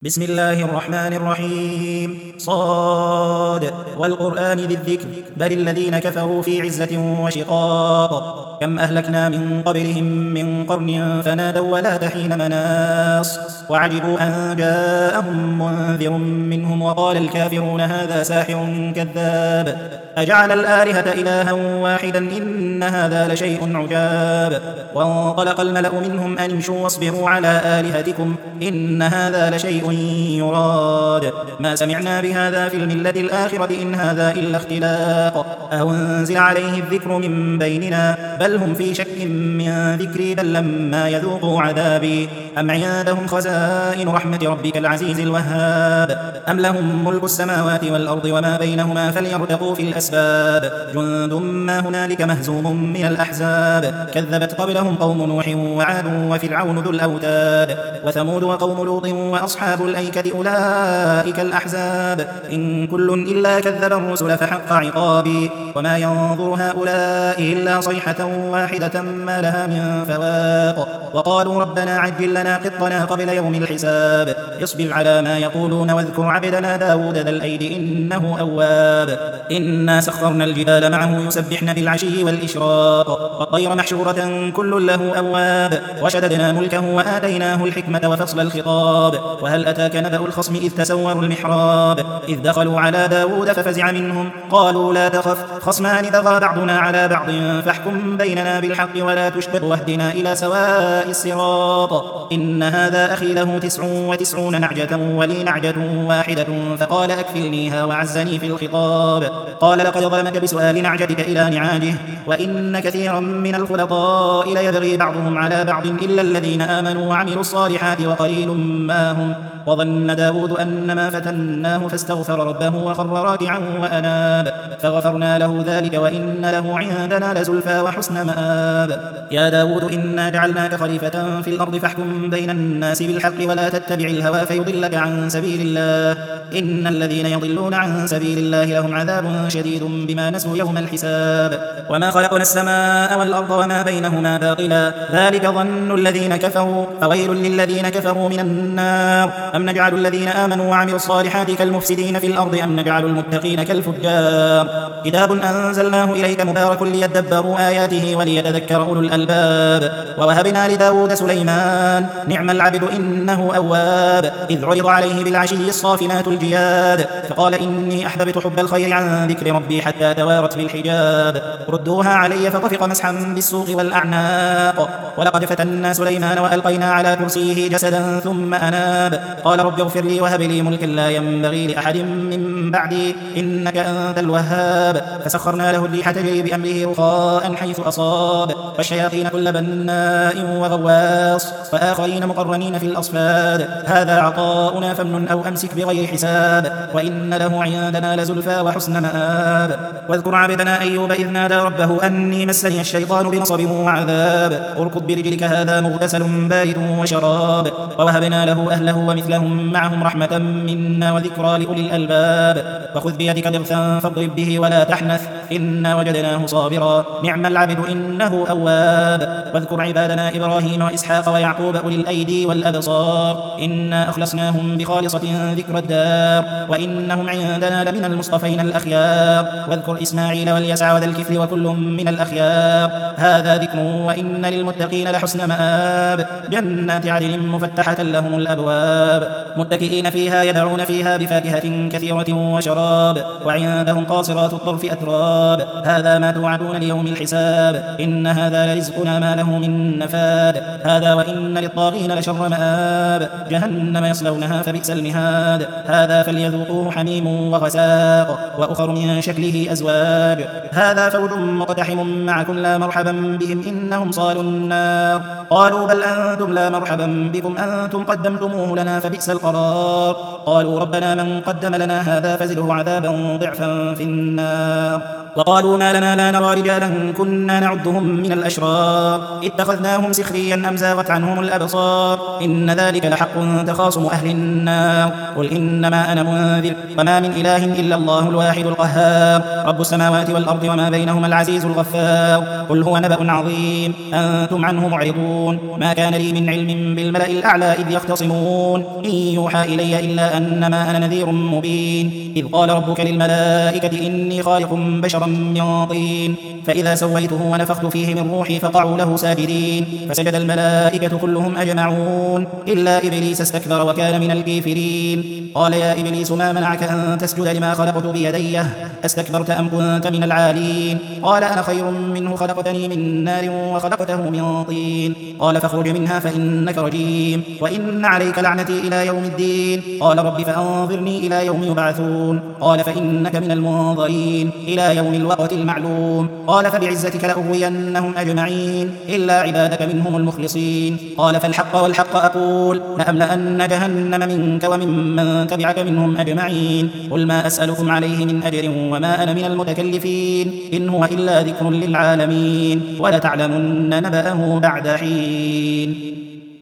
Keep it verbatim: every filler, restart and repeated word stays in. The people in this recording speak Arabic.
بسم الله الرحمن الرحيم صاد والقرآن ذي الذكر بل الذين كفروا في عزة وشقاق كم أهلكنا من قبلهم من قرن فنادوا ولا تحين مناص وعجبوا أن جاءهم منذر منهم وقال الكافرون هذا ساحر كذاب أجعل الآلهة إلها واحدا إن هذا لشيء عجاب وانطلق الملأ منهم أن امشوا واصبروا على آلهتكم إن هذا لشيء يراد ما سمعنا بهذا في الملة الآخرة إن هذا إلا اختلاق أو انزل عليه الذكر من بيننا بل هم في شك من ذكري بل لما يذوقوا عذابي أم عندهم خزائن رحمة ربك العزيز الوهاب أم لهم ملك السماوات والأرض وما بينهما فليرتقوا في الأسباب جند ما هنالك مهزوم من الأحزاب كذبت قبلهم قوم نوح وعاد وفرعون ذو الأوتاد وثمود وقوم لوط وأصحاب الأيكة أولئك الأحزاب إن كل إلا كذب الرسل فحق عقابي وما ينظر هؤلاء إلا صيحة واحدة ما لها من فواق وقالوا ربنا عجل لنا قطنا قبل يوم الحساب اصبر على ما يقولون واذكر عبدنا داود ذا الأيد إنه أواب إنا سخرنا الجبال معه يسبحن بالعشي والإشراق والطير محشورة كل له أواب وشددنا ملكه وآتيناه الحكمة وفصل الخطاب وهل أتاك نبأ الخصم إذ تسوروا المحراب إذ دخلوا على داود ففزع منهم قالوا لا تخف خصمان بغى بعضنا على بعض فاحكم بيننا بالحق ولا تشطط واهدنا إلى سواء الصراط إن هذا أخي له تسع وتسعون نعجة ولي نعجة واحدة فقال أكفلنيها وعزني في الخطاب قال لقد ظلمك بسؤال نعجتك إلى نعاجه وإن كثيرا من الخلطاء ليبغي بعضهم على بعض إلا الذين آمنوا وعملوا الصالحات وقليل ما هم وظن داود أنما فتناه فاستغفر ربه وخر راكعا وأناب فغفرنا له ذلك وإن له عندنا لزلفى وحسن مآب يا داود إنا جعلناك خليفة في الأرض فاحكم بين الناس بالحق ولا تتبع الهوى فيضلك عن سبيل الله إن الذين يضلون عن سبيل الله لهم عذاب شديد بما نسوا يوم الحساب وما خلقنا السماء والأرض وما بينهما باطلا ذلك ظن الذين كفروا فويل للذين كفروا من النار أم نجعل الذين آمنوا وعملوا الصالحات كالمفسدين في الأرض أم نجعل المتقين كالفجار كتاب أنزلناه إليك مبارك ليدبروا آياته وليتذكر أولو الألباب ووهبنا لداود سليمان نعم العبد إنه أواب إذ عرض عليه بالعشي الصافنات الجياد فقال إني أحببت حب الخير عن ذكر ربي حتى توارت بالحجاب ردوها علي فطفق مسحا بالسوق والأعناق ولقد فتنا سليمان وألقينا على كرسيه جسدا ثم أناب قال رب اغفر لي وهب لي ملكا لا ينبغي لأحد من بعدي إنك أنت الوهاب فسخرنا له الريح تجري بأمره رخاء حيث أصاب والشياطين كل بناء وغواص وآخرين مقرنين في الأصفاد هذا عطاؤنا فامنن أو أمسك بغير حساب وإن له عندنا لزلفى وحسن مآب واذكر عبدنا أيوب إذ نادى ربه أني مسني الشيطان بنصب وعذاب اركض برجلك هذا مغتسل بارد وشراب ووهبنا له أهله ومثلهم معهم رحمة منا وذكرى لأولي الألباب وخذ بيدك ضغثا فاضرب به ولا تحنث إنا وجدناه صابرا نعم العبد إنه أواب واذكر عبادنا إبراهيم وإسحاق ويعقوب أولي الأيدي والأبصار إنا أخلصناهم بخالصة ذكر الدار وإنهم عندنا لمن المصطفين الأخيار واذكر إسماعيل واليسع وذا الكفل وكل من الأخيار هذا ذكر وإن للمتقين لحسن مآب جنات عدن مفتحة لهم الأبواب متكئين فيها يدعون فيها بفاكهة كثيرة وشراب وعندهم قاصرات الطرف أتراب هذا ما توعدون ليوم الحساب إن هذا لرزقنا ما له من نفاد هذا وإن للطاغين لشر مآب جهنم يصلونها فبئس المهاد هذا فليذوقوه حميم وغساق وأخر من شكله أزواج هذا فوج مقتحم معكم لا مرحبا بهم إنهم صالوا النار قالوا بل أنتم لا مرحبا بكم أنتم قدمتموه لنا فبئس القرار قالوا ربنا من قدم لنا هذا فزده عذابا ضعفا في النار وقالوا ما لنا لا نرى رجالا كنا نعدهم من الأشرار اتخذناهم سخريا أم زاغت عنهم الأبصار إن ذلك لحق تخاصم أهل النار قل إنما أنا منذر وما من إله إلا الله الواحد القهار رب السماوات والأرض وما بينهما العزيز الغفار قل هو نبأ عظيم أنتم عنه معرضون ما كان لي من علم بالملأ الأعلى إذ يختصمون إن يوحى إلي إلا أنما أنا نذير مبين إذ قال ربك للملائكة إني خالق بشرا من طين فإذا سويته ونفخت فيه من روحي فقعوا له ساجدين فسجد الملائكة كلهم أجمعون إلا إبليس استكبر وكان من الكافرين قال يا إبليس ما منعك أن تسجد لما خلقت بيدي أستكبرت أم كنت من العالين قال أنا خير منه خلقتني من نار وخلقته من طين قال فاخرج منها فإنك رجيم وإن عليك لعنتي إلى يوم الدين قال رب فأنظرني إلى يوم يبعثون قال فإنك من المنظرين إلى يوم الوقت المعلوم قال فبعزتك لأغوينهم أجمعين إلا عبادك منهم المخلصين قال فالحق والحق أقول لأملأن جهنم منك وممن تبعك منهم أجمعين قل ما أسألكم عليه من أجر وما أنا من المتكلفين إن هو إلا ذكر للعالمين ولتعلمن نبأه بعد حين